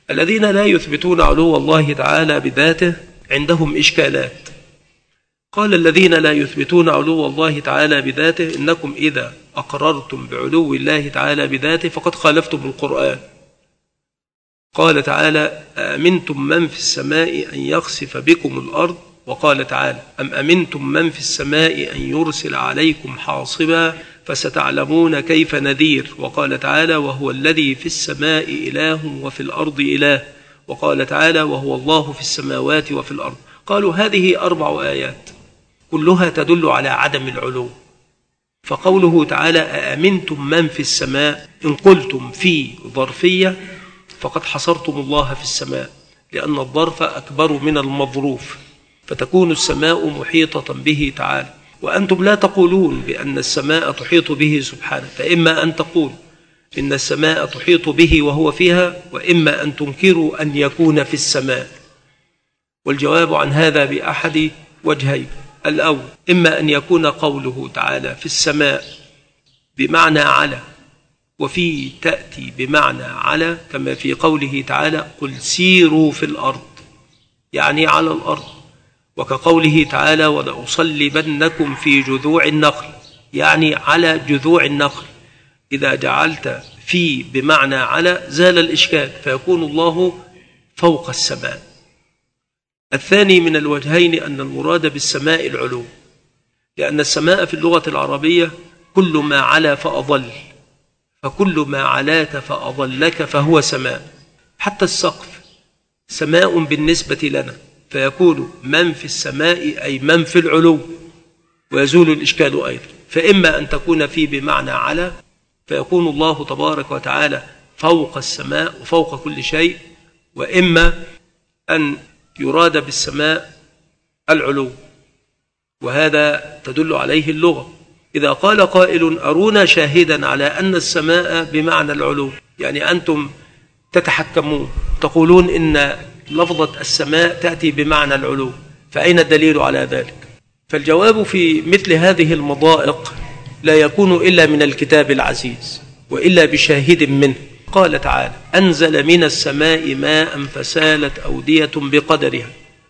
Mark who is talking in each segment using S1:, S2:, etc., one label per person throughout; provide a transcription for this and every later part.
S1: الذين لا يثبتون علو الله تعالى بذاته عندهم إشكالات. قال الذين لا يثبتون علو الله تعالى بذاته إنكم إذا أقررتم بعلو الله تعالى بذاته فقد خالفتم القرآن. قال تعالى: أأمنتم من في السماء أن يخسف بكم الأرض، وقال تعالى: أم أمنتم من في السماء أن يرسل عليكم حاصبا فستعلمون كيف نذير، وقال تعالى: وهو الذي في السماء إله وفي الأرض إله، وقال تعالى: وهو الله في السماوات وفي الأرض. قالوا هذه 4 آيات كلها تدل على عدم العلو. فقوله تعالى: أأمنتم من في السماء، إن قلتم في ظرفية فقد حصرتم الله في السماء، لأن الظرف أكبر من المظروف، فتكون السماء محيطة به تعالى، وأنتم لا تقولون بأن السماء تحيط به سبحانه، فإما أن تقول إن السماء تحيط به وهو فيها، وإما أن تنكروا أن يكون في السماء. والجواب عن هذا بأحد وجهين: الأول، إما أن يكون قوله تعالى في السماء بمعنى على، وفي تأتي بمعنى على، كما في قوله تعالى: قل سيروا في الأرض، يعني على الأرض، وكقوله تعالى: ولأصلبنكم في جذوع النخل، يعني على جذوع النخل. إذا جعلت في بمعنى على زال الإشكال، فيكون الله فوق السماء. الثاني من الوجهين أن المراد بالسماء العلو، لأن السماء في اللغة العربية كل ما علا فأضل، فكل ما علاك فأضلك فهو سماء. حتى السقف سماء بالنسبة لنا، فيكون من في السماء أي من في العلو، ويزول الإشكال أيضا. فإما أن تكون في بمعنى على، فيكون الله تبارك وتعالى فوق السماء وفوق كل شيء، وإما أن يراد بالسماء العلو، وهذا تدل عليه اللغة. إذا قال قائل: أرونا شاهدا على أن السماء بمعنى العلو، يعني أنتم تتحكمون تقولون إن لفظة السماء تأتي بمعنى العلو، فأين الدليل على ذلك؟ فالجواب في مثل هذه المضائق لا يكون إلا من الكتاب العزيز، وإلا بشاهد منه. قال تعالى: أنزل من السماء ماء فسالت أودية بقدرها.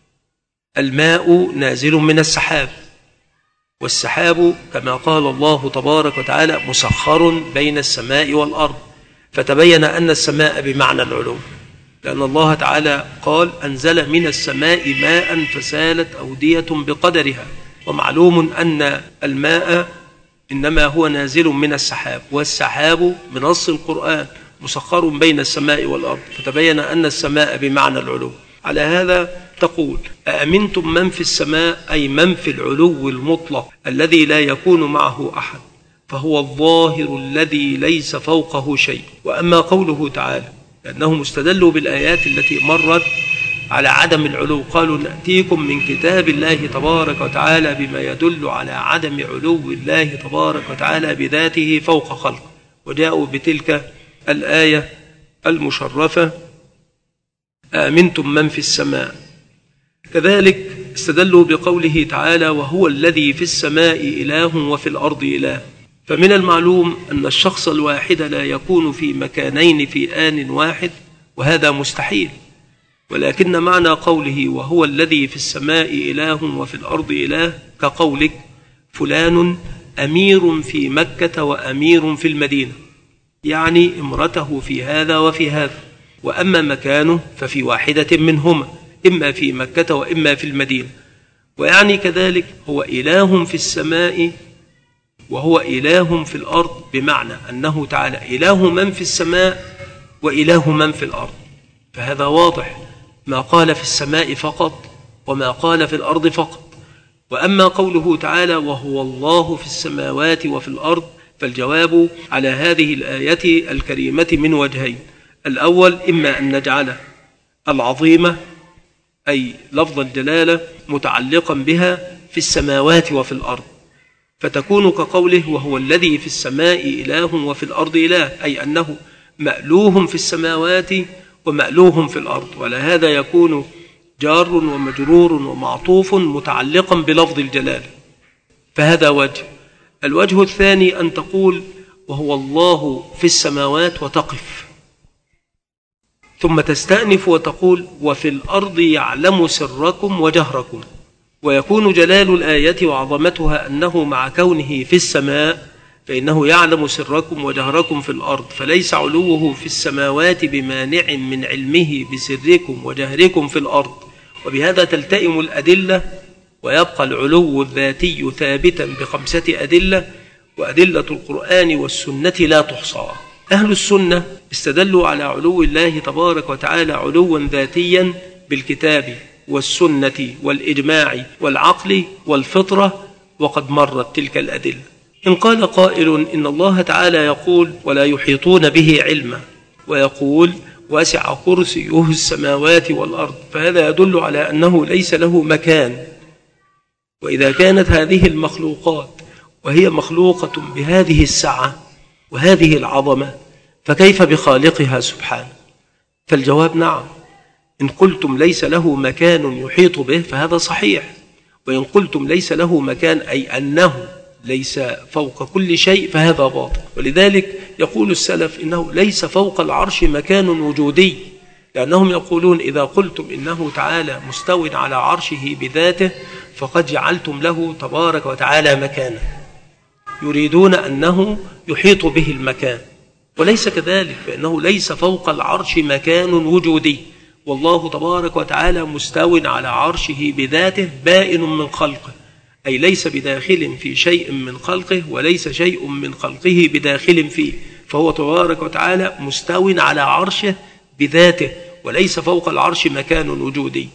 S1: الماء نازل من السحاب، والسحاب كما قال الله تبارك وتعالى مسخر بين السماء والأرض، فتبين أن السماء بمعنى العلو، لأن الله تعالى قال: أنزل من السماء ماء فسالت أودية بقدرها. ومعلوم أن الماء إنما هو نازل من السحاب، والسحاب بنص القرآن مسخر بين السماء والأرض، فتبين أن السماء بمعنى العلو. على هذا تقول: أأمنتم من في السماء، أي من في العلو المطلق الذي لا يكون معه أحد، فهو الظاهر الذي ليس فوقه شيء. وأما قوله تعالى، لأنهم استدلوا بالآيات التي مرت على عدم العلو، قالوا: نأتيكم من كتاب الله تبارك وتعالى بما يدل على عدم علو الله تبارك وتعالى بذاته فوق خلقه، وجاءوا بتلك الآية المشرفة: أأمنتم من في السماء. كذلك استدلوا بقوله تعالى: وهو الذي في السماء إله وفي الأرض إله. فمن المعلوم أن الشخص الواحد لا يكون في مكانين في آن واحد، وهذا مستحيل. ولكن معنى قوله وهو الذي في السماء إله وفي الأرض إله كقولك فلان أمير في مكة وأمير في المدينة، يعني امرته في هذا وفي هذا، وأما مكانه ففي واحدة منهما، إما في مكة وإما في المدينة. ويعني كذلك هو إله في السماء وهو إله في الأرض، بمعنى أنه تعالى إله من في السماء وإله من في الأرض. فهذا واضح، ما قال في السماء فقط وما قال في الأرض فقط. وأما قوله تعالى وهو الله في السماوات وفي الأرض، فالجواب على هذه الآية الكريمة من وجهين: الأول، إما أن نجعل العظيمة أي لفظ الجلالة متعلقا بها في السماوات وفي الأرض، فتكون كقوله وهو الذي في السماء إله وفي الأرض إله، أي أنه مألوه في السماوات ومألوه في الأرض. ولهذا يكون جار ومجرور ومعطوف متعلقا بلفظ الجلالة. فهذا وجه. الوجه الثاني أن تقول وهو الله في السماوات وتقف، ثم تستأنف وتقول وفي الأرض يعلم سركم وجهركم. ويكون جلال الآية وعظمتها أنه مع كونه في السماء فإنه يعلم سركم وجهركم في الأرض، فليس علوه في السماوات بمانع من علمه بسركم وجهركم في الأرض. وبهذا تلتئم الأدلة ويبقى العلو الذاتي ثابتا ب5 أدلة، وأدلة القرآن والسنة لا تحصى. أهل السنة استدلوا على علو الله تبارك وتعالى علوا ذاتيا بالكتاب والسنة والإجماع والعقل والفطرة، وقد مرت تلك الأدلة. إن قال قائل إن الله تعالى يقول ولا يحيطون به علما، ويقول واسع كرسيه السماوات والأرض، فهذا يدل على أنه ليس له مكان. وإذا كانت هذه المخلوقات وهي مخلوقة بهذه السعة وهذه العظمة، فكيف بخالقها سبحانه؟ فالجواب نعم. إن قلتم ليس له مكان يحيط به فهذا صحيح، وإن قلتم ليس له مكان أي أنه ليس فوق كل شيء فهذا باطل. ولذلك يقول السلف إنه ليس فوق العرش مكان وجودي، لأنهم يقولون إذا قلتم إنه تعالى مستو على عرشه بذاته فقد جعلتم له تبارك وتعالى مكانا، يريدون أنه يحيط به المكان، وليس كذلك، فإنه ليس فوق العرش مكان وجودي، والله تبارك وتعالى مستو على عرشه بذاته بائن من خلقه، أي ليس بداخل في شيء من خلقه وليس شيء من خلقه بداخل فيه، فهو تبارك وتعالى مستو على عرشه بذاته وليس فوق العرش مكان وجودي.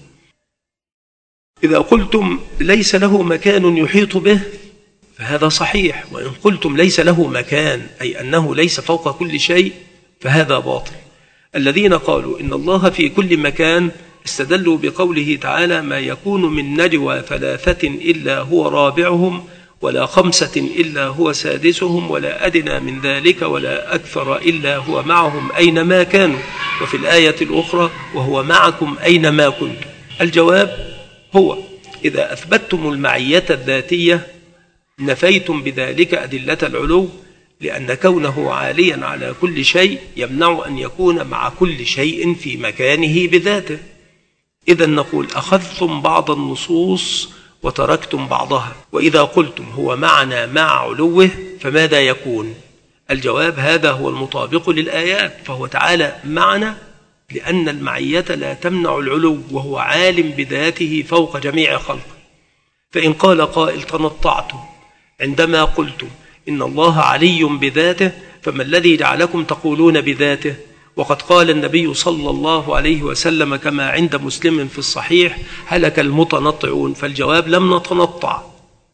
S1: إذا قلتم ليس له مكان يحيط به فهذا صحيح، وإن قلتم ليس له مكان أي أنه ليس فوق كل شيء فهذا باطل. الذين قالوا إن الله في كل مكان استدلوا بقوله تعالى ما يكون من نجوى 3 إلا هو رابعهم ولا 5 إلا هو سادسهم ولا أدنى من ذلك ولا أكثر إلا هو معهم أينما كانوا، وفي الآية الأخرى وهو معكم أينما كنتم. الجواب هو إذا أثبتتم المعية الذاتية نفيتم بذلك أدلة العلو، لأن كونه عاليا على كل شيء يمنع أن يكون مع كل شيء في مكانه بذاته. إذا نقول أخذتم بعض النصوص وتركتم بعضها. وإذا قلتم هو معنا مع علوه فماذا يكون؟ الجواب هذا هو المطابق للآيات، فهو تعالى معنا لأن المعية لا تمنع العلو، وهو عالم بذاته فوق جميع خلقه. فإن قال قائل تنطعتم عندما قلتم إن الله علي بذاته، فما الذي جعلكم تقولون بذاته؟ وقد قال النبي صلى الله عليه وسلم كما عند مسلم في الصحيح هلك المتنطعون. فالجواب لم نتنطع،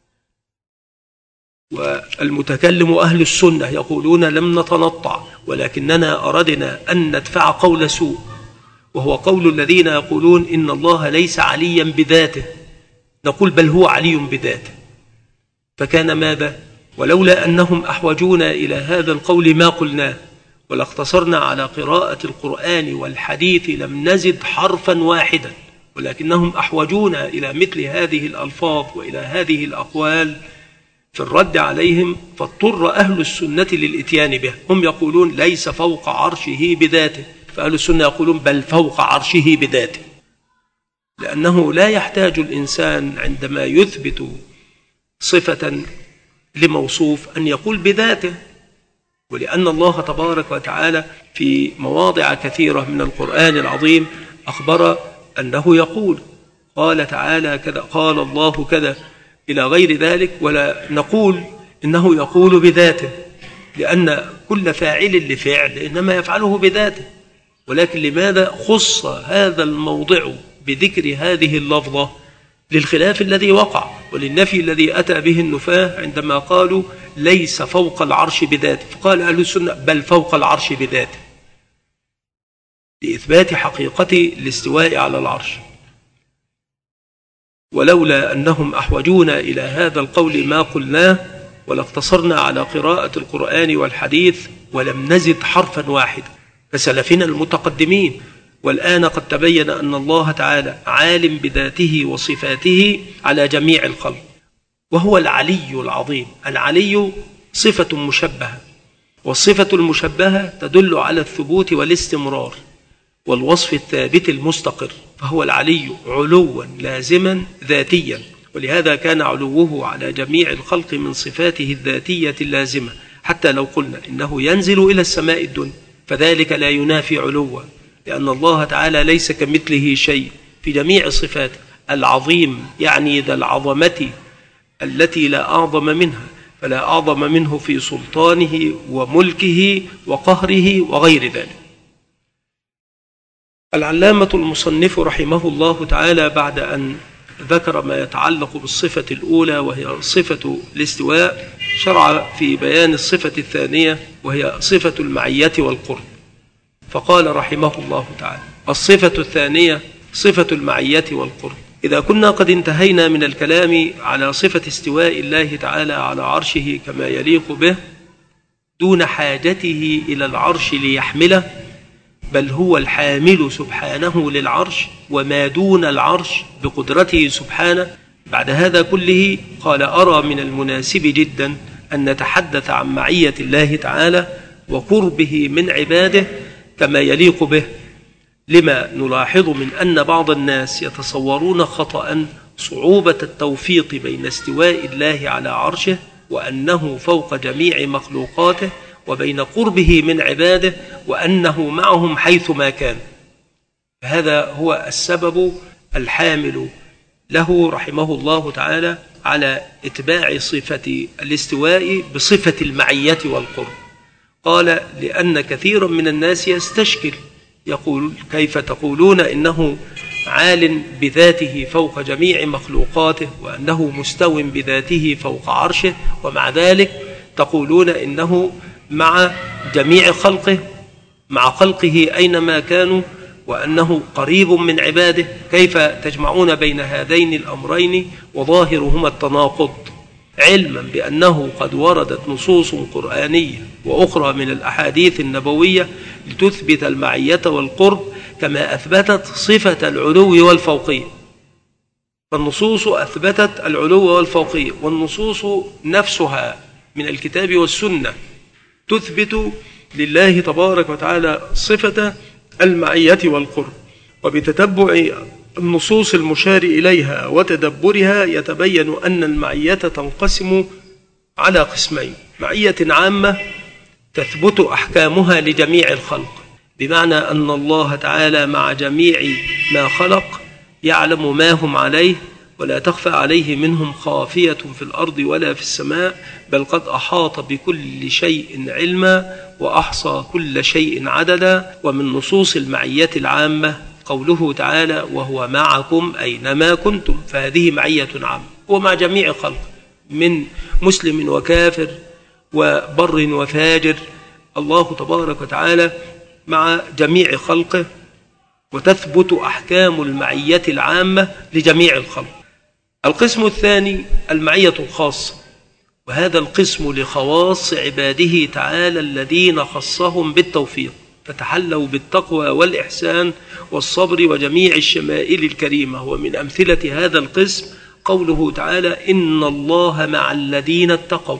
S1: والمتكلم أهل السنة يقولون لم نتنطع، ولكننا أردنا أن ندفع قول سوء، وهو قول الذين يقولون إن الله ليس عليا بذاته، نقول بل هو علي بذاته. فكان ماذا؟ ولولا أنهم أحوجونا إلى هذا القول ما قلناه، ولاقتصرنا على قراءة القرآن والحديث لم نزد حرفا واحدا، ولكنهم أحوجونا إلى مثل هذه الألفاظ وإلى هذه الأقوال في الرد عليهم، فاضطر أهل السنة للإتيان به. هم يقولون ليس فوق عرشه بذاته، فأهل السنة يقولون بل فوق عرشه بذاته، لأنه لا يحتاج الإنسان عندما يثبت صفة لموصوف أن يقول بذاته، ولأن الله تبارك وتعالى في مواضع كثيرة من القرآن العظيم أخبر أنه يقول، قال تعالى كذا، قال الله كذا، إلى غير ذلك، ولا نقول إنه يقول بذاته، لأن كل فاعل لفعل إنما يفعله بذاته. ولكن لماذا خص هذا الموضع بذكر هذه اللفظة؟ للخلاف الذي وقع وللنفي الذي أتى به النفاة عندما قالوا ليس فوق العرش بذاته، فقال أهل السنة بل فوق العرش بذاته، لإثبات حقيقة الاستواء على العرش. ولولا أنهم أحوجونا إلى هذا القول ما قلناه، ولاقتصرنا على قراءة القرآن والحديث ولم نزد حرفا واحدا كسلفنا المتقدمين. والآن قد تبين أن الله تعالى عالم بذاته وصفاته على جميع الخلق، وهو العلي العظيم. العلي صفة مشبهة، والصفة المشبهة تدل على الثبوت والاستمرار، والوصف الثابت المستقر، فهو العلي علوا لازما ذاتيا، ولهذا كان علوه على جميع الخلق من صفاته الذاتية اللازمة. حتى لو قلنا إنه ينزل إلى السماء الدنيا فذلك لا ينافي علوه، لأن الله تعالى ليس كمثله شيء في جميع صفاته. العظيم يعني ذا العظمة التي لا أعظم منها، فلا أعظم منه في سلطانه وملكه وقهره وغير ذلك. العلامة المصنف رحمه الله تعالى بعد أن ذكر ما يتعلق بالصفة الأولى وهي صفة الاستواء، شرع في بيان الصفة الثانية وهي صفة المعية والقرب، فقال رحمه الله تعالى: الصفة الثانية صفة المعية والقرب. إذا كنا قد انتهينا من الكلام على صفة استواء الله تعالى على عرشه كما يليق به دون حاجته إلى العرش ليحمله، بل هو الحامل سبحانه للعرش وما دون العرش بقدرته سبحانه، بعد هذا كله قال: أرى من المناسب جدا أن نتحدث عن معية الله تعالى وقربه من عباده كما يليق به، لما نلاحظ من أن بعض الناس يتصورون خطأ صعوبة التوفيق بين استواء الله على عرشه وأنه فوق جميع مخلوقاته، وبين قربه من عباده وأنه معهم حيثما كان. فهذا هو السبب الحامل له رحمه الله تعالى على إتباع صفة الاستواء بصفة المعية والقرب. قال: لأن كثيرا من الناس يستشكل، يقول: كيف تقولون إنه عال بذاته فوق جميع مخلوقاته وأنه مستو بذاته فوق عرشه، ومع ذلك تقولون إنه مع جميع خلقه، مع خلقه أينما كانوا، وأنه قريب من عباده. كيف تجمعون بين هذين الأمرين وظاهرهما التناقض؟ علما بأنه قد وردت نصوص قرآنية وأخرى من الأحاديث النبوية لتثبت المعية والقرب كما أثبتت صفة العلو والفوقية. فالنصوص أثبتت العلو والفوقية، والنصوص نفسها من الكتاب والسنة تثبت لله تبارك وتعالى صفة المعية والقرب. وبتتبع النصوص المشار إليها وتدبرها يتبين أن المعية تنقسم على قسمين: معية عامة تثبت أحكامها لجميع الخلق، بمعنى أن الله تعالى مع جميع ما خلق يعلم ما هم عليه ولا تخفى عليه منهم خافية في الأرض ولا في السماء، بل قد أحاط بكل شيء علما وأحصى كل شيء عددا. ومن نصوص المعية العامة قوله تعالى: وهو معكم أينما كنتم، فهذه معية عامة، ومع جميع خلق من مسلم وكافر وبر وفاجر، الله تبارك وتعالى مع جميع خلقه، وتثبت أحكام المعية العامة لجميع الخلق. القسم الثاني المعية الخاصة، وهذا القسم لخواص عباده تعالى الذين خصهم بالتوفيق، فتحلوا بالتقوى والإحسان والصبر وجميع الشمائل الكريمة. ومن أمثلة هذا القسم قوله تعالى: إن الله مع الذين اتقوا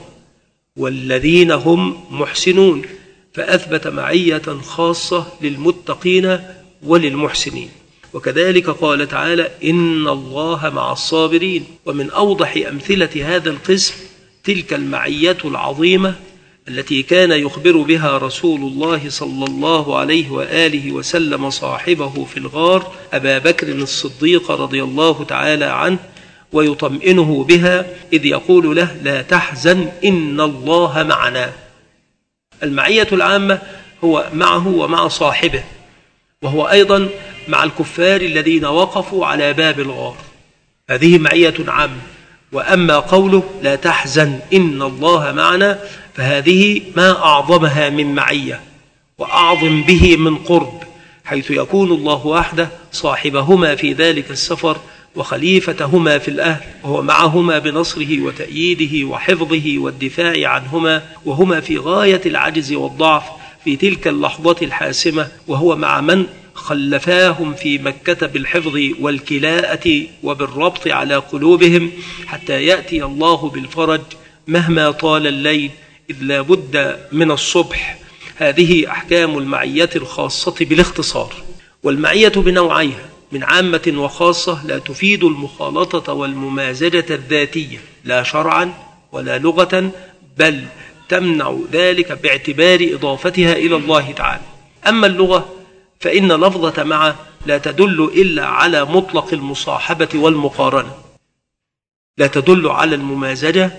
S1: والذين هم محسنون، فأثبت معية خاصة للمتقين وللمحسنين. وكذلك قال تعالى: إن الله مع الصابرين. ومن أوضح أمثلة هذا القسم تلك المعية العظيمة التي كان يخبر بها رسول الله صلى الله عليه وآله وسلم صاحبه في الغار أبا بكر الصديق رضي الله تعالى عنه، ويطمئنه بها إذ يقول له: لا تحزن إن الله معنا. المعية العامة هو معه ومع صاحبه، وهو أيضا مع الكفار الذين وقفوا على باب الغار، هذه معية عامة. وأما قوله: لا تحزن إن الله معنا، فهذه ما أعظمها من معية وأعظم به من قرب، حيث يكون الله وحده صاحبهما في ذلك السفر وخليفتهما في الأهل، وهو معهما بنصره وتأييده وحفظه والدفاع عنهما، وهما في غاية العجز والضعف في تلك اللحظة الحاسمة، وهو مع من خلفاهم في مكة بالحفظ والكلاءة وبالربط على قلوبهم حتى يأتي الله بالفرج مهما طال الليل، إذ لا بد من الصبح. هذه أحكام المعية الخاصة بالاختصار. والمعية بنوعيها من عامة وخاصة لا تفيد المخالطة والممازجة الذاتية لا شرعا ولا لغة، بل تمنع ذلك باعتبار إضافتها إلى الله تعالى. أما اللغة فإن لفظة مع لا تدل إلا على مطلق المصاحبة والمقارنة، لا تدل على الممازجة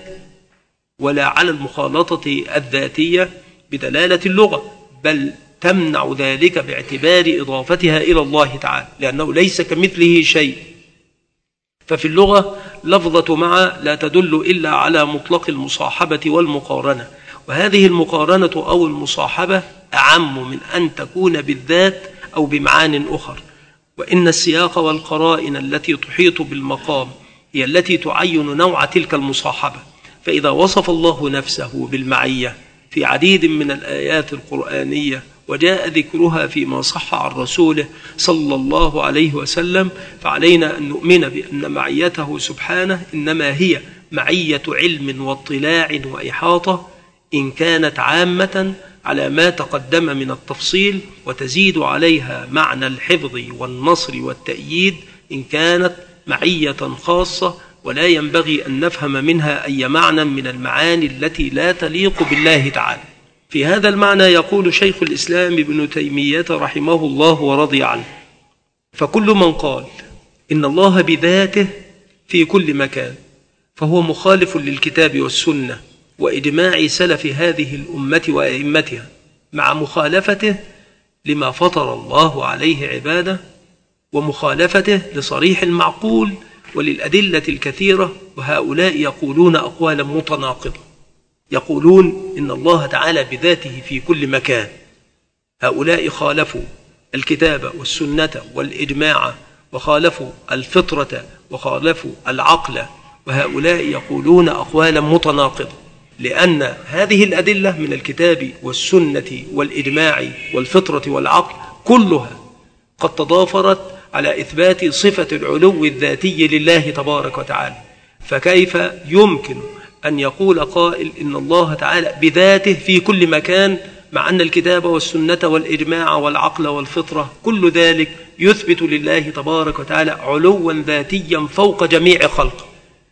S1: ولا على المخالطة الذاتية بدلالة اللغة، بل تمنع ذلك باعتبار إضافتها إلى الله تعالى، لأنه ليس كمثله شيء. ففي اللغة لفظة مع لا تدل إلا على مطلق المصاحبة والمقارنة، وهذه المقارنة أو المصاحبة أعم من أن تكون بالذات أو بمعان أخر. وإن السياق والقرائن التي تحيط بالمقام هي التي تعين نوع تلك المصاحبة. فإذا وصف الله نفسه بالمعية في عديد من الآيات القرآنية وجاء ذكرها فيما صح عن رسوله صلى الله عليه وسلم، فعلينا أن نؤمن بأن معيته سبحانه إنما هي معية علم واطلاع وإحاطة، إن كانت عامة على ما تقدم من التفصيل، وتزيد عليها معنى الحفظ والنصر والتأييد إن كانت معية خاصة، ولا ينبغي أن نفهم منها أي معنى من المعاني التي لا تليق بالله تعالى. في هذا المعنى يقول شيخ الإسلام ابن تيمية رحمه الله ورضي عنه: فكل من قال إن الله بذاته في كل مكان فهو مخالف للكتاب والسنة وإجماع سلف هذه الأمة وأئمتها، مع مخالفته لما فطر الله عليه عباده، ومخالفته لصريح المعقول وللأدلة الكثيرة. وهؤلاء يقولون أقوالا متناقضة، يقولون إن الله تعالى بذاته في كل مكان. هؤلاء خالفوا الكتاب والسنة والإجماع، وخالفوا الفطرة، وخالفوا العقل، وهؤلاء يقولون أقوالا متناقضة، لأن هذه الأدلة من الكتاب والسنة والإجماع والفطرة والعقل كلها قد تضافرت على إثبات صفة العلو الذاتي لله تبارك وتعالى. فكيف يمكن أن يقول قائل إن الله تعالى بذاته في كل مكان، مع أن الكتاب والسنة والإجماع والعقل والفطرة كل ذلك يثبت لله تبارك وتعالى علوا ذاتيا فوق جميع خلقه؟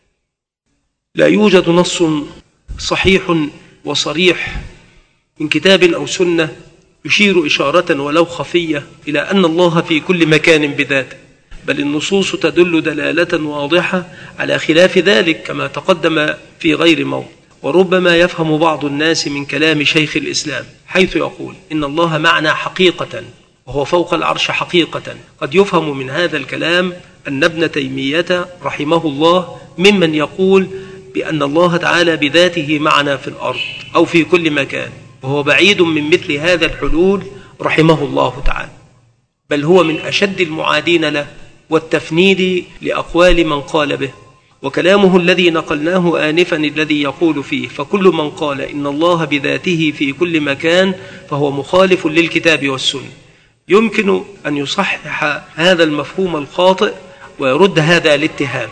S1: لا يوجد نص صحيح وصريح من كتاب أو سنة يشير إشارة ولو خفية إلى أن الله في كل مكان بذاته، بل النصوص تدل دلالة واضحة على خلاف ذلك كما تقدم في غير موضع. وربما يفهم بعض الناس من كلام شيخ الإسلام حيث يقول إن الله معنا حقيقة وهو فوق العرش حقيقة، قد يفهم من هذا الكلام أن ابن تيمية رحمه الله ممن يقول بأن الله تعالى بذاته معنا في الأرض أو في كل مكان، وهو بعيد من مثل هذا الحلول رحمه الله تعالى، بل هو من أشد المعادين له والتفنيد لأقوال من قال به. وكلامه الذي نقلناه آنفا الذي يقول فيه فكل من قال إن الله بذاته في كل مكان فهو مخالف للكتاب والسنة، يمكن أن يصحح هذا المفهوم الخاطئ ويرد هذا الاتهام.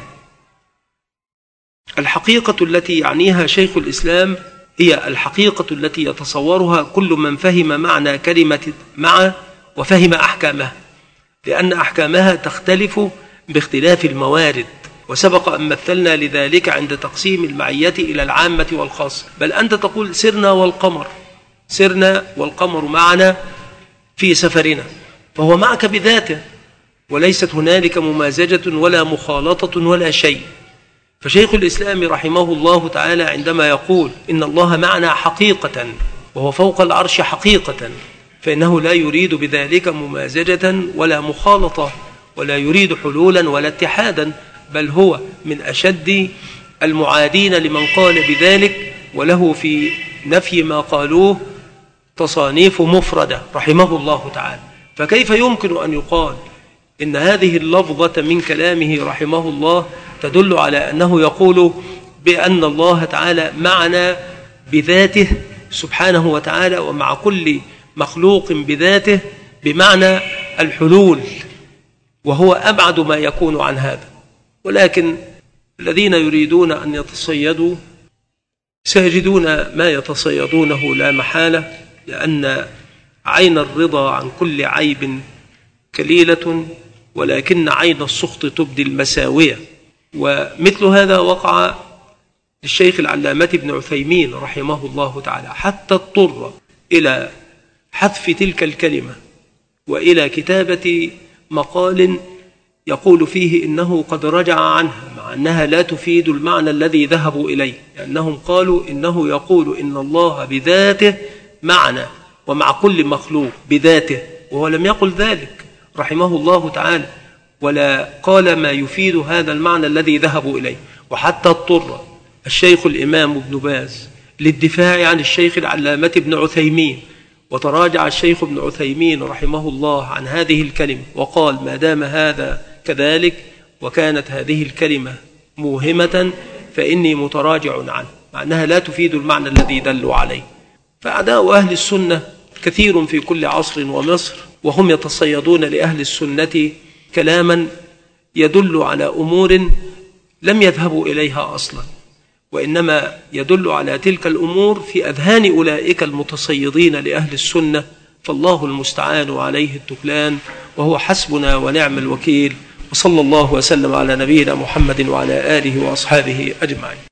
S1: الحقيقة التي يعنيها شيخ الإسلام هي الحقيقة التي يتصورها كل من فهم معنى كلمة مع وفهم أحكامها، لأن أحكامها تختلف باختلاف الموارد، وسبق أن مثلنا لذلك عند تقسيم المعية إلى العامة والخاصة. بل أنت تقول سرنا والقمر، سرنا والقمر معنا في سفرنا، فهو معك بذاته، وليست هنالك ممازجة ولا مخالطة ولا شيء. فشيخ الإسلام رحمه الله تعالى عندما يقول إن الله معنا حقيقة وهو فوق العرش حقيقة، فإنه لا يريد بذلك ممازجة ولا مخالطة، ولا يريد حلولا ولا اتحادا، بل هو من أشد المعادين لمن قال بذلك، وله في نفي ما قالوه تصانيف مفردة رحمه الله تعالى. فكيف يمكن أن يقال إن هذه اللفظة من كلامه رحمه الله تدل على أنه يقول بأن الله تعالى معنا بذاته سبحانه وتعالى ومع كل مخلوق بذاته بمعنى الحلول، وهو أبعد ما يكون عن هذا. ولكن الذين يريدون أن يتصيدوا سيجدون ما يتصيدونه لا محالة، لأن عين الرضا عن كل عيب كليلة ولكن عين السخط تبدي المساوية. ومثل هذا وقع للشيخ العلامة ابن عثيمين رحمه الله تعالى، حتى اضطر إلى حذف تلك الكلمة وإلى كتابة مقال يقول فيه إنه قد رجع عنها، مع أنها لا تفيد المعنى الذي ذهبوا إليه، لأنهم قالوا إنه يقول إن الله بذاته معنى ومع كل مخلوق بذاته، وهو لم يقل ذلك رحمه الله تعالى، ولا قال ما يفيد هذا المعنى الذي ذهبوا إليه. وحتى اضطر الشيخ الإمام ابن باز للدفاع عن الشيخ العلامة ابن عثيمين، وتراجع الشيخ ابن عثيمين رحمه الله عن هذه الكلمة وقال ما دام هذا كذلك وكانت هذه الكلمة موهمة فإني متراجع عنه، مع أنها لا تفيد المعنى الذي دلوا عليه. فأعداء أهل السنة كثير في كل عصر ومصر، وهم يتصيدون لأهل السنة كلاما يدل على أمور لم يذهبوا إليها أصلا، وإنما يدل على تلك الأمور في أذهان أولئك المتصيدين لأهل السنة، فالله المستعان وعليه التكلان، وهو حسبنا ونعم الوكيل. وصلى الله وسلم على نبينا محمد وعلى آله وأصحابه أجمعين.